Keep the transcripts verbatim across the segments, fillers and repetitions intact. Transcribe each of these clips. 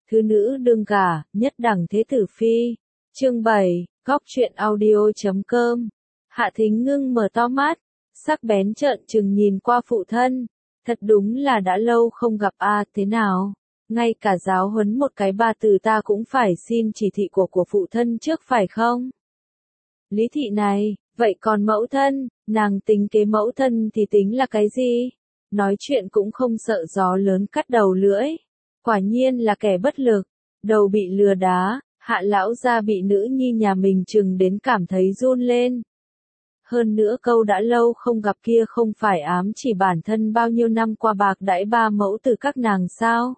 thứ nữ đương gả, nhất đẳng thế tử phi. Chương bảy, góc truyện audio chấm com. Hạ Thính Ngưng mở to mắt, sắc bén trợn trừng nhìn qua phụ thân. Thật đúng là đã lâu không gặp a, à, thế nào? Ngay cả giáo huấn một cái ba từ ta cũng phải xin chỉ thị của của phụ thân trước phải không? Lý thị này, vậy còn mẫu thân, nàng tính kế mẫu thân thì tính là cái gì? Nói chuyện cũng không sợ gió lớn cắt đầu lưỡi. Quả nhiên là kẻ bất lực, đầu bị lừa đá, Hạ lão gia bị nữ nhi nhà mình chừng đến cảm thấy run lên. Hơn nữa câu đã lâu không gặp kia không phải ám chỉ bản thân bao nhiêu năm qua bạc đãi ba mẫu từ các nàng sao?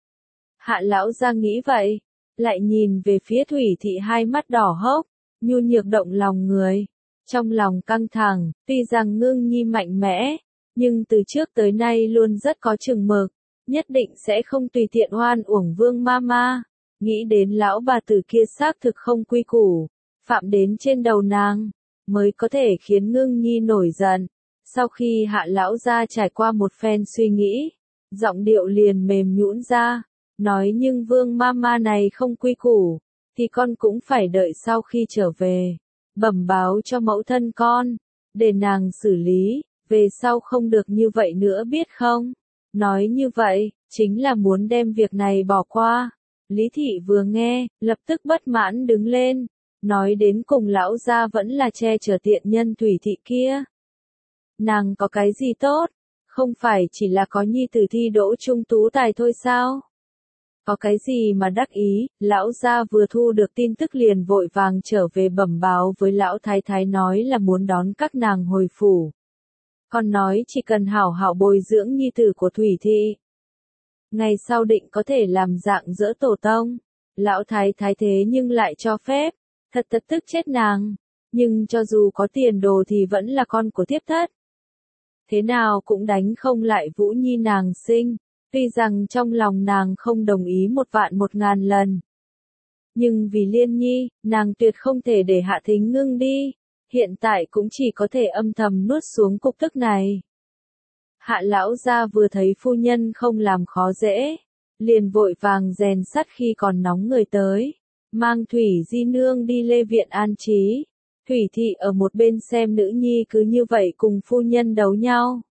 Hạ lão gia nghĩ vậy, lại nhìn về phía Thủy thị hai mắt đỏ hốc, nhu nhược động lòng người. Trong lòng căng thẳng, tuy rằng Ngưng Nhi mạnh mẽ, nhưng từ trước tới nay luôn rất có chừng mực, nhất định sẽ không tùy tiện oan uổng Vương Mama. Nghĩ đến lão bà tử kia xác thực không quy củ, phạm đến trên đầu nàng, mới có thể khiến Ngưng Nhi nổi giận. Sau khi Hạ lão gia trải qua một phen suy nghĩ, giọng điệu liền mềm nhũn ra, nói nhưng Vương Mama này không quy củ, thì con cũng phải đợi sau khi trở về, bẩm báo cho mẫu thân con, để nàng xử lý, về sau không được như vậy nữa biết không? Nói như vậy, chính là muốn đem việc này bỏ qua. Lý thị vừa nghe, lập tức bất mãn đứng lên, nói đến cùng lão gia vẫn là che chở tiện nhân Thủy thị kia. Nàng có cái gì tốt? Không phải chỉ là có nhi tử thi đỗ trung tú tài thôi sao? Có cái gì mà đắc ý? Lão gia vừa thu được tin tức liền vội vàng trở về bẩm báo với lão thái thái nói là muốn đón các nàng hồi phủ. Còn nói chỉ cần hảo hảo bồi dưỡng nhi tử của Thủy thị, ngày sau định có thể làm dạng dỡ tổ tông. Lão thái thái thế nhưng lại cho phép, thật thật tức chết nàng. Nhưng cho dù có tiền đồ thì vẫn là con của thiếp thất. Thế nào cũng đánh không lại Vũ Nhi nàng sinh, tuy rằng trong lòng nàng không đồng ý một vạn một ngàn lần. Nhưng vì Liên Nhi, nàng tuyệt không thể để Hạ Thính Ngưng đi, hiện tại cũng chỉ có thể âm thầm nuốt xuống cục tức này. Hạ lão gia vừa thấy phu nhân không làm khó dễ, liền vội vàng rèn sắt khi còn nóng người tới, mang Thủy Di nương đi Lê viện an trí. Thủy thị ở một bên xem nữ nhi cứ như vậy cùng phu nhân đấu nhau,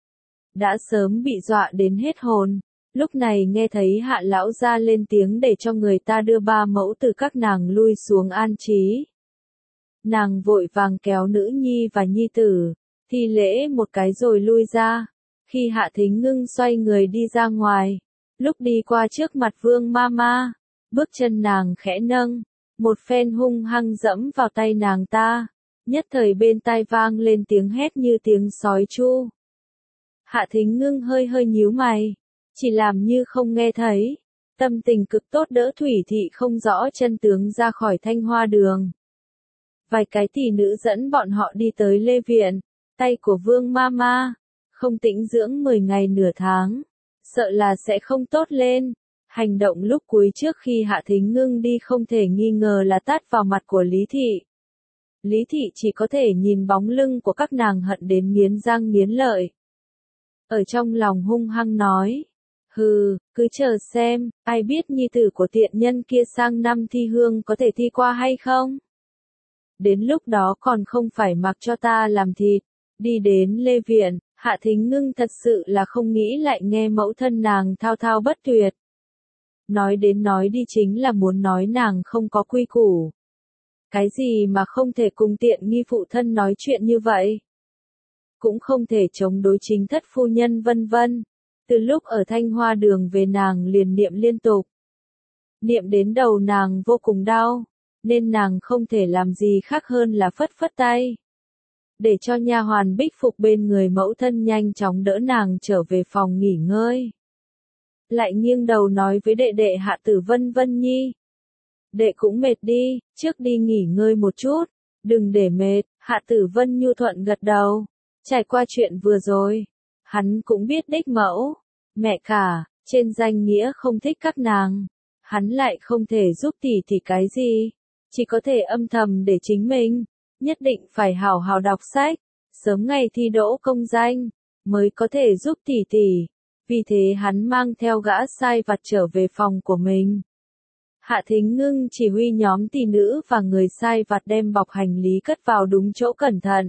đã sớm bị dọa đến hết hồn, lúc này nghe thấy Hạ lão gia lên tiếng để cho người ta đưa ba mẫu từ các nàng lui xuống an trí. Nàng vội vàng kéo nữ nhi và nhi tử, thi lễ một cái rồi lui ra. Khi Hạ Thính Ngưng xoay người đi ra ngoài, lúc đi qua trước mặt Vương Mama, bước chân nàng khẽ nâng, một phen hung hăng dẫm vào tay nàng ta, nhất thời bên tai vang lên tiếng hét như tiếng sói tru. Hạ Thính Ngưng hơi hơi nhíu mày, chỉ làm như không nghe thấy, tâm tình cực tốt đỡ Thủy thị không rõ chân tướng ra khỏi Thanh Hoa đường. Vài cái tỷ nữ dẫn bọn họ đi tới Lê viện, tay của Vương Mama không tĩnh dưỡng mười ngày nửa tháng, sợ là sẽ không tốt lên. Hành động lúc cuối trước khi Hạ Thính Ngưng đi không thể nghi ngờ là tát vào mặt của Lý thị. Lý thị chỉ có thể nhìn bóng lưng của các nàng hận đến nghiến răng nghiến lợi. Ở trong lòng hung hăng nói, hừ, cứ chờ xem, ai biết nhi tử của tiện nhân kia sang năm thi hương có thể thi qua hay không? Đến lúc đó còn không phải mặc cho ta làm thịt. Đi đến Lê viện, Hạ Thính Ngưng thật sự là không nghĩ lại nghe mẫu thân nàng thao thao bất tuyệt. Nói đến nói đi chính là muốn nói nàng không có quy củ. Cái gì mà không thể cùng tiện nghi phụ thân nói chuyện như vậy? Cũng không thể chống đối chính thất phu nhân vân vân. Từ lúc ở Thanh Hoa đường về nàng liền niệm liên tục. Niệm đến đầu nàng vô cùng đau, nên nàng không thể làm gì khác hơn là phất phất tay, để cho nha hoàn Bích Phục bên người mẫu thân nhanh chóng đỡ nàng trở về phòng nghỉ ngơi. Lại nghiêng đầu nói với đệ đệ Hạ Tử Vân Vân Nhi. Đệ cũng mệt đi, trước đi nghỉ ngơi một chút, đừng để mệt. Hạ Tử Vân nhu thuận gật đầu. Trải qua chuyện vừa rồi, hắn cũng biết đích mẫu, mẹ cả, trên danh nghĩa không thích các nàng. Hắn lại không thể giúp tỷ tỷ cái gì, chỉ có thể âm thầm để chính mình nhất định phải hào hào đọc sách, sớm ngày thi đỗ công danh, mới có thể giúp tỷ tỷ. Vì thế hắn mang theo gã sai vặt trở về phòng của mình, Hạ Thính Ngưng chỉ huy nhóm tỷ nữ và người sai vặt đem bọc hành lý cất vào đúng chỗ cẩn thận.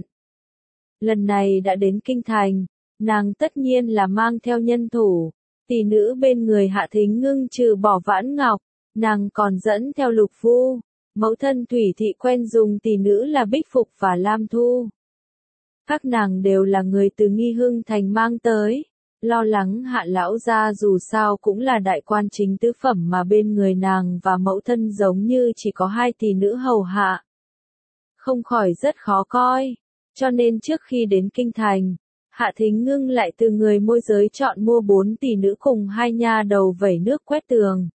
Lần này đã đến kinh thành, nàng tất nhiên là mang theo nhân thủ, tỷ nữ bên người Hạ Thính Ngưng trừ bỏ Vãn Ngọc, nàng còn dẫn theo Lục Phu, mẫu thân Thủy Thị quen dùng tỷ nữ là Bích Phục và Lam Thu. Các nàng đều là người từ Nghi Hưng thành mang tới, lo lắng Hạ lão gia dù sao cũng là đại quan chính tứ phẩm mà bên người nàng và mẫu thân giống như chỉ có hai tỷ nữ hầu hạ. Không khỏi rất khó coi, cho nên trước khi đến kinh thành, Hạ Thính Ngưng lại từ người môi giới chọn mua bốn tỷ nữ cùng hai nha đầu vẩy nước quét tường.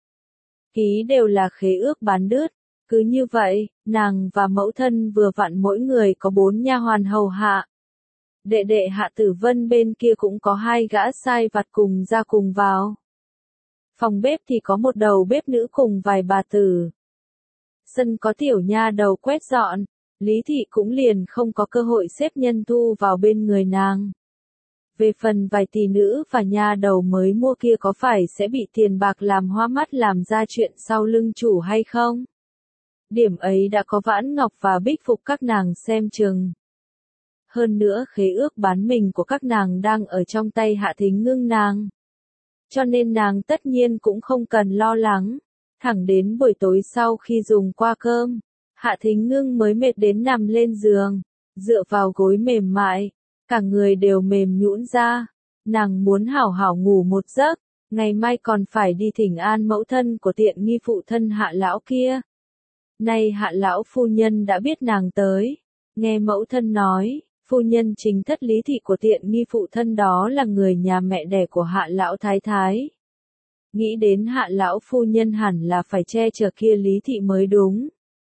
Ký đều là khế ước bán đứt, cứ như vậy, nàng và mẫu thân vừa vặn mỗi người có bốn nha hoàn hầu hạ. Đệ đệ Hạ Tử Vân bên kia cũng có hai gã sai vặt cùng ra cùng vào. Phòng bếp thì có một đầu bếp nữ cùng vài bà tử. Sân có tiểu nha đầu quét dọn, Lý Thị cũng liền không có cơ hội xếp nhân thu vào bên người nàng. Về phần vài tỷ nữ và nha đầu mới mua kia có phải sẽ bị tiền bạc làm hoa mắt làm ra chuyện sau lưng chủ hay không? Điểm ấy đã có Vãn Ngọc và Bích Phục các nàng xem chừng. Hơn nữa khế ước bán mình của các nàng đang ở trong tay Hạ Thính Ngưng nàng. Cho nên nàng tất nhiên cũng không cần lo lắng. Thẳng đến buổi tối sau khi dùng qua cơm, Hạ Thính Ngưng mới mệt đến nằm lên giường, dựa vào gối mềm mại, cả người đều mềm nhũn ra. Nàng muốn hảo hảo ngủ một giấc, ngày mai còn phải đi thỉnh an mẫu thân của tiện nghi phụ thân Hạ lão kia. Nay Hạ lão phu nhân đã biết nàng tới, nghe mẫu thân nói, phu nhân chính thất Lý Thị của tiện nghi phụ thân đó là người nhà mẹ đẻ của Hạ lão thái thái. Nghĩ đến Hạ lão phu nhân hẳn là phải che chở kia Lý Thị mới đúng.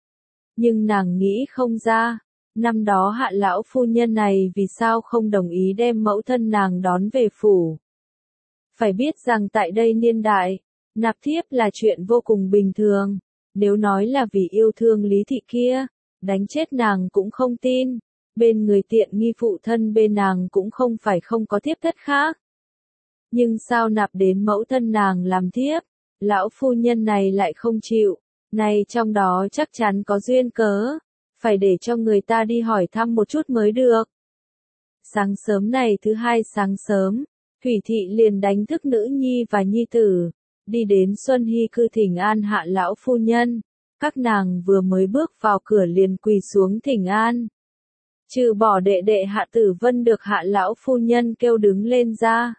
Nhưng nàng nghĩ không ra, năm đó Hạ lão phu nhân này vì sao không đồng ý đem mẫu thân nàng đón về phủ. Phải biết rằng tại đây niên đại, nạp thiếp là chuyện vô cùng bình thường, nếu nói là vì yêu thương Lý Thị kia, đánh chết nàng cũng không tin. Bên người tiện nghi phụ thân bên nàng cũng không phải không có thiếp thất khác. Nhưng sao nạp đến mẫu thân nàng làm thiếp, lão phu nhân này lại không chịu, này trong đó chắc chắn có duyên cớ, phải để cho người ta đi hỏi thăm một chút mới được. Sáng sớm này thứ hai sáng sớm, Thủy Thị liền đánh thức nữ nhi và nhi tử, đi đến Xuân Hy cư thỉnh an Hạ lão phu nhân, các nàng vừa mới bước vào cửa liền quỳ xuống thỉnh an. Trừ bỏ đệ đệ Hạ Tử Vân được Hạ lão phu nhân kêu đứng lên ra.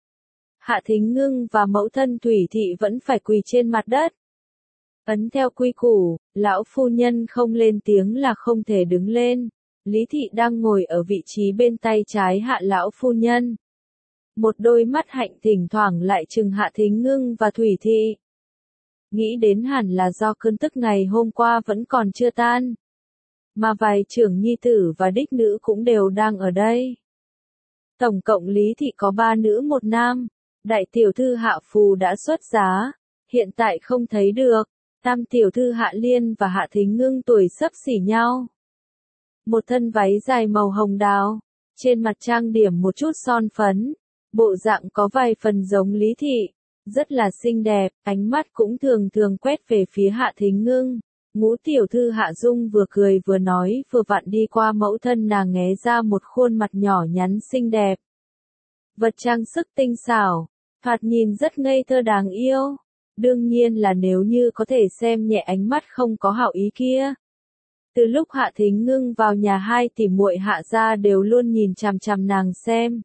Hạ Thính Ngưng và mẫu thân Thủy Thị vẫn phải quỳ trên mặt đất. Ấn theo quy củ, lão phu nhân không lên tiếng là không thể đứng lên. Lý Thị đang ngồi ở vị trí bên tay trái Hạ lão phu nhân. Một đôi mắt hạnh thỉnh thoảng lại trừng Hạ Thính Ngưng và Thủy Thị. Nghĩ đến hẳn là do cơn tức ngày hôm qua vẫn còn chưa tan. Mà vài trưởng nhi tử và đích nữ cũng đều đang ở đây. Tổng cộng Lý Thị có ba nữ một nam, đại tiểu thư Hạ Phù đã xuất giá, hiện tại không thấy được, tam tiểu thư Hạ Liên và Hạ Thính Ngưng tuổi xấp xỉ nhau. Một thân váy dài màu hồng đào, trên mặt trang điểm một chút son phấn, bộ dạng có vài phần giống Lý Thị, rất là xinh đẹp, ánh mắt cũng thường thường quét về phía Hạ Thính Ngưng. Ngũ tiểu thư Hạ Dung vừa cười vừa nói vừa vặn đi qua mẫu thân nàng nghé ra một khuôn mặt nhỏ nhắn xinh đẹp. Vật trang sức tinh xảo, thoạt nhìn rất ngây thơ đáng yêu. Đương nhiên là nếu như có thể xem nhẹ ánh mắt không có hảo ý kia. Từ lúc Hạ Thính Ngưng vào nhà hai tỷ muội Hạ gia đều luôn nhìn chằm chằm nàng xem.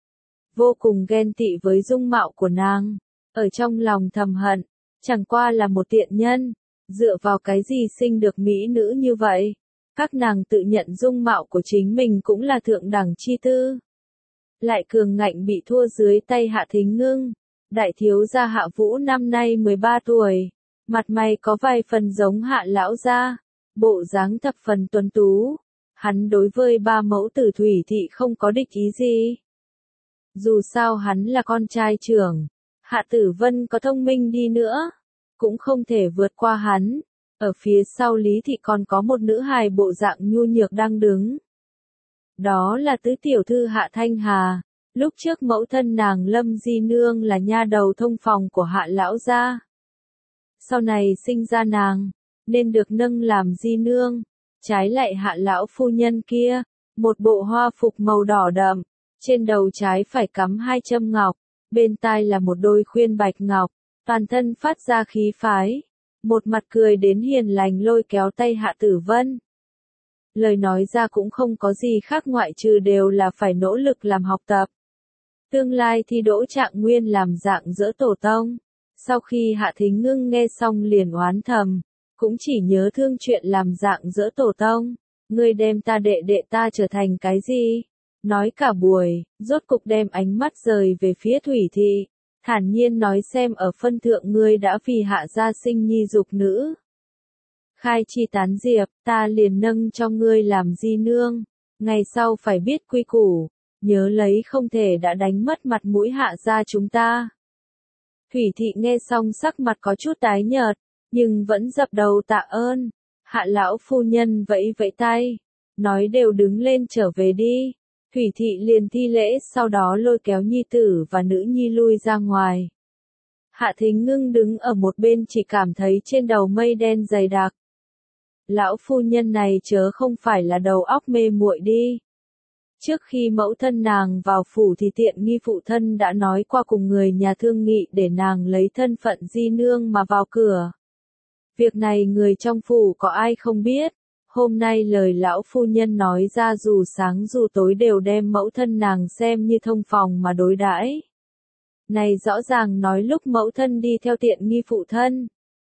Vô cùng ghen tị với dung mạo của nàng, ở trong lòng thầm hận, chẳng qua là một tiện nhân. Dựa vào cái gì sinh được mỹ nữ như vậy? Các nàng tự nhận dung mạo của chính mình cũng là thượng đẳng chi tư. Lại cường ngạnh bị thua dưới tay Hạ Thính Ngưng. Đại thiếu gia Hạ Vũ năm nay mười ba tuổi. Mặt mày có vài phần giống Hạ lão gia. Bộ dáng thập phần tuấn tú. Hắn đối với ba mẫu tử Thủy Thị không có địch ý gì. Dù sao hắn là con trai trưởng. Hạ Tử Vân có thông minh đi nữa, cũng không thể vượt qua hắn. Ở phía sau Lý Thị còn có một nữ hài bộ dạng nhu nhược đang đứng. Đó là tứ tiểu thư Hạ Thanh Hà. Lúc trước mẫu thân nàng Lâm Di Nương là nha đầu thông phòng của Hạ lão gia. sau này sinh ra nàng, nên được nâng làm di nương. Trái lại Hạ lão phu nhân kia, một bộ hoa phục màu đỏ đậm, trên đầu trái phải cắm hai châm ngọc, bên tai là một đôi khuyên bạch ngọc, toàn thân phát ra khí phái, một mặt cười đến hiền lành lôi kéo tay Hạ Tử Vân. Lời nói ra cũng không có gì khác ngoại trừ đều là phải nỗ lực làm học tập. Tương lai thi đỗ Trạng Nguyên làm dạng dỡ tổ tông. Sau khi Hạ Thính Ngưng nghe xong liền oán thầm, cũng chỉ nhớ thương chuyện làm dạng dỡ tổ tông. Ngươi đem ta đệ đệ ta trở thành cái gì? Nói cả buổi, rốt cục đem ánh mắt rời về phía Thủy Thị, thản nhiên nói xem ở phân thượng ngươi đã vì Hạ gia sinh nhi dục nữ. Khai chi tán diệp, ta liền nâng cho ngươi làm di nương, ngày sau phải biết quy củ, nhớ lấy không thể đã đánh mất mặt mũi Hạ gia chúng ta. Thủy Thị nghe xong sắc mặt có chút tái nhợt, nhưng vẫn dập đầu tạ ơn. Hạ lão phu nhân vẫy vẫy tay, nói đều đứng lên trở về đi. Thủy Thị liền thi lễ sau đó lôi kéo nhi tử và nữ nhi lui ra ngoài. Hạ Thính Ngưng đứng ở một bên chỉ cảm thấy trên đầu mây đen dày đặc. Lão phu nhân này chớ không phải là đầu óc mê muội đi. Trước khi mẫu thân nàng vào phủ thì tiện nghi phụ thân đã nói qua cùng người nhà thương nghị để nàng lấy thân phận di nương mà vào cửa. Việc này người trong phủ có ai không biết, hôm nay lời lão phu nhân nói ra dù sáng dù tối đều đem mẫu thân nàng xem như thông phòng mà đối đãi. Này rõ ràng nói lúc mẫu thân đi theo tiện nghi phụ thân.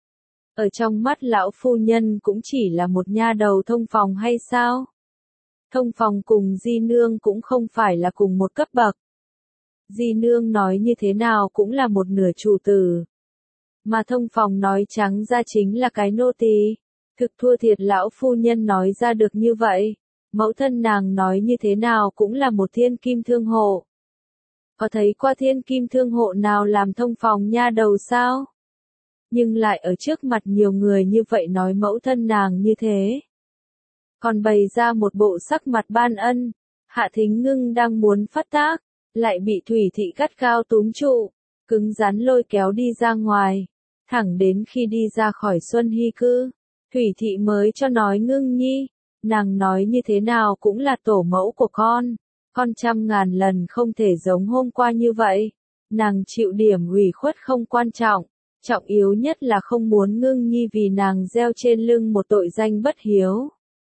Ở trong mắt lão phu nhân cũng chỉ là một nha đầu thông phòng hay sao? Thông phòng cùng di nương cũng không phải là cùng một cấp bậc. Di nương nói như thế nào cũng là một nửa chủ tử. Mà thông phòng nói trắng ra chính là cái nô tỳ. Thực thua thiệt lão phu nhân nói ra được như vậy. Mẫu thân nàng nói như thế nào cũng là một thiên kim thương hộ. Có thấy qua thiên kim thương hộ nào làm thông phòng nha đầu sao? Nhưng lại ở trước mặt nhiều người như vậy nói mẫu thân nàng như thế. Còn bày ra một bộ sắc mặt ban ân, Hạ Thính Ngưng đang muốn phát tác, lại bị Thủy Thị gắt gao túm trụ, cứng rắn lôi kéo đi ra ngoài, thẳng đến khi đi ra khỏi Xuân Hy cư, Thủy Thị mới cho nói Ngưng nhi, nàng nói như thế nào cũng là tổ mẫu của con, con trăm ngàn lần không thể giống hôm qua như vậy, nàng chịu điểm ủy khuất không quan trọng, trọng yếu nhất là không muốn Ngưng nhi vì nàng gieo trên lưng một tội danh bất hiếu.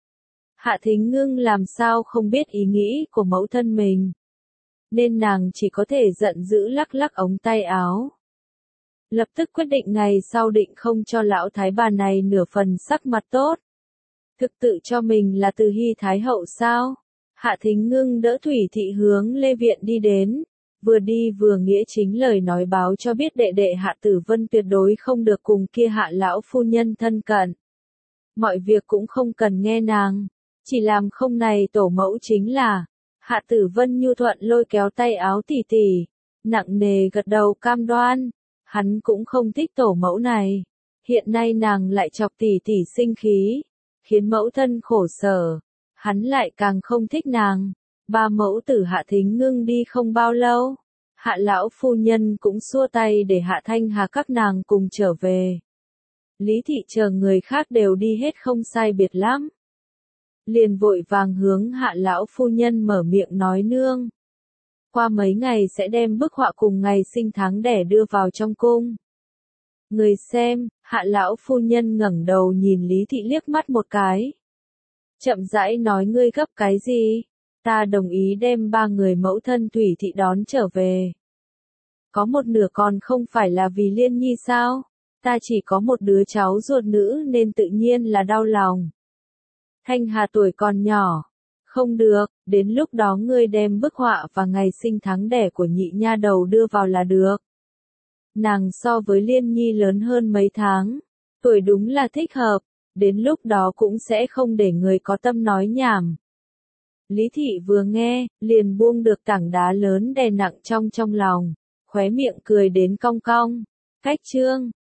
Hạ Thính Ngưng làm sao không biết ý nghĩ của mẫu thân mình. Nên nàng chỉ có thể giận dữ lắc lắc ống tay áo. Lập tức quyết định ngày sau định không cho lão thái bà này nửa phần sắc mặt tốt. Thực tự cho mình là Từ Hy Thái Hậu sao? Hạ Thính Ngưng đỡ Thủy Thị hướng Lê Viện đi đến. Vừa đi vừa nghĩa chính lời nói báo cho biết đệ đệ Hạ Tử Vân tuyệt đối không được cùng kia Hạ lão phu nhân thân cận. Mọi việc cũng không cần nghe nàng. Chỉ làm không này tổ mẫu chính là, Hạ Tử Vân nhu thuận lôi kéo tay áo tỷ tỷ, nặng nề gật đầu cam đoan, hắn cũng không thích tổ mẫu này, hiện nay nàng lại chọc tỷ tỷ sinh khí, khiến mẫu thân khổ sở, hắn lại càng không thích nàng, ba mẫu tử Hạ Thính Ngưng đi không bao lâu, Hạ lão phu nhân cũng xua tay để Hạ Thanh Hà các nàng cùng trở về. Lý Thị chờ người khác đều đi hết không sai biệt lắm. Liền vội vàng hướng Hạ lão phu nhân mở miệng nói nương. Qua mấy ngày sẽ đem bức họa cùng ngày sinh tháng đẻ đưa vào trong cung. Người xem, Hạ lão phu nhân ngẩng đầu nhìn Lý Thị liếc mắt một cái. Chậm rãi nói ngươi gấp cái gì? Ta đồng ý đem ba người mẫu thân Thủy Thị đón trở về. Có một nửa còn không phải là vì Liên Nhi sao? Ta chỉ có một đứa cháu ruột nữ nên tự nhiên là đau lòng. Thanh Hà tuổi còn nhỏ. Không được, đến lúc đó ngươi đem bức họa và ngày sinh tháng đẻ của nhị nha đầu đưa vào là được. Nàng so với Liên Nhi lớn hơn mấy tháng. Tuổi đúng là thích hợp, đến lúc đó cũng sẽ không để người có tâm nói nhảm. Lý Thị vừa nghe, liền buông được tảng đá lớn đè nặng trong trong lòng, khóe miệng cười đến cong cong. Cách chương